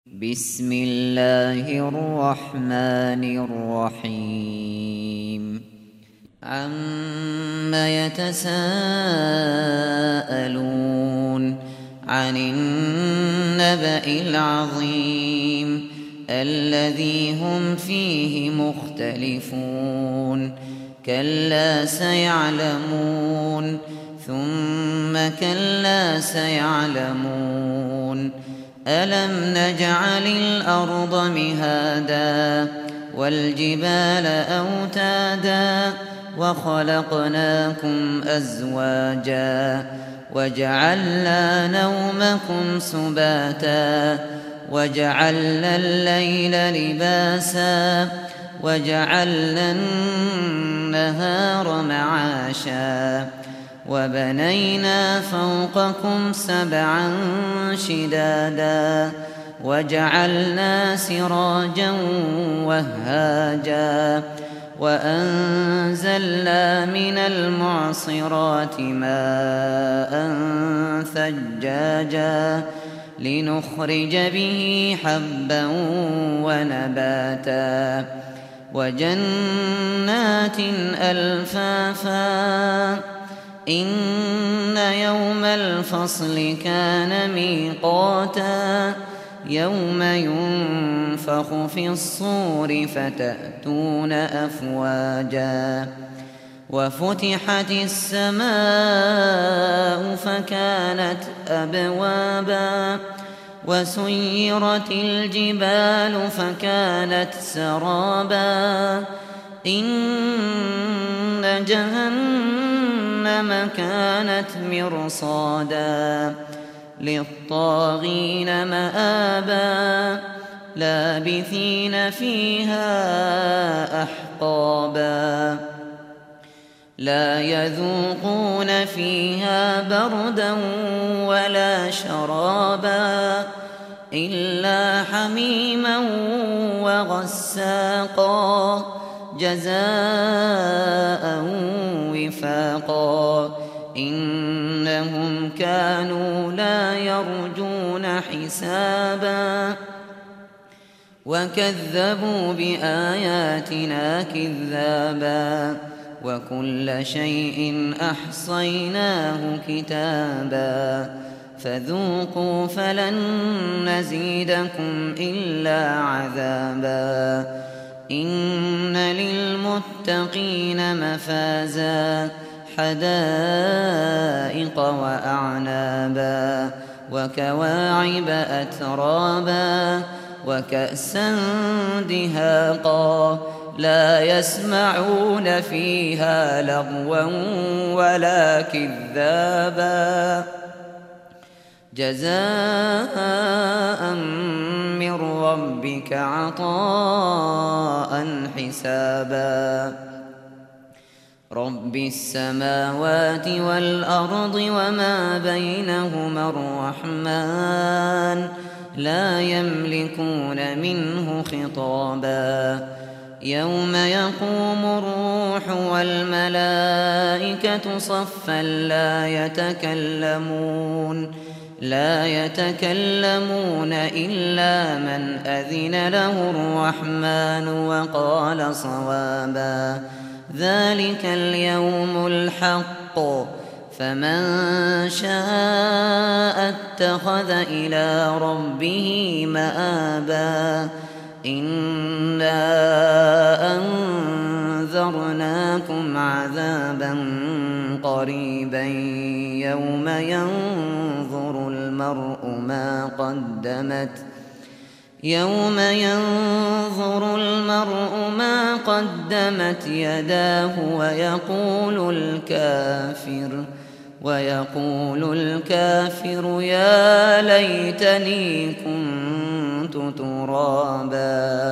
بسم الله الرحمن الرحيم عم يتساءلون عن النبأ العظيم الذي هم فيه مختلفون كلا سيعلمون ثم كلا سيعلمون ألم نجعل الأرض مهادا والجبال أوتادا وخلقناكم أزواجا وجعلنا نومكم سباتا وجعلنا الليل لباسا وجعلنا النهار معاشا وبنينا فوقكم سبعا شدادا وجعلنا سراجا وهاجا وأنزلنا من المعصرات ماء ثجاجا لنخرج به حبا ونباتا وجنات ألفافا إن يوم الفصل كان ميقاتا يوم ينفخ في الصور فتأتون أفواجا وفتحت السماء فكانت أبوابا وسيرت الجبال فكانت سرابا إن جهنم كانت مرصادا للطاغين مآبا لابثين فيها أحقابا لا يذوقون فيها بردا ولا شرابا إلا حميما وغساقا جزاء وفاقا إنهم كانوا لا يرجون حسابا وكذبوا بآياتنا كذابا وكل شيء أحصيناه كتابا فذوقوا فلن نزيدكم إلا عذابا إن للمتقين مفازا حدائق وأعنابا وكواعب أترابا وكأسا دهاقا لا يسمعون فيها لغوا ولا كذابا جزاء من ربك عطاء حسابا رب السماوات والأرض وما بينهما الرحمن لا يملكون منه خطابا يوم يقوم الروح والملائكة صفا لا يتكلمون إلا من أذن له الرحمن وقال صوابا ذلك اليوم الحق فمن شاء اتخذ إلى ربه مآبا إنا أنذرناكم عذابا قريبا يوم ينظر المرء ما قدمت يداه ويقول الكافر يا ليتني كنت ترابا.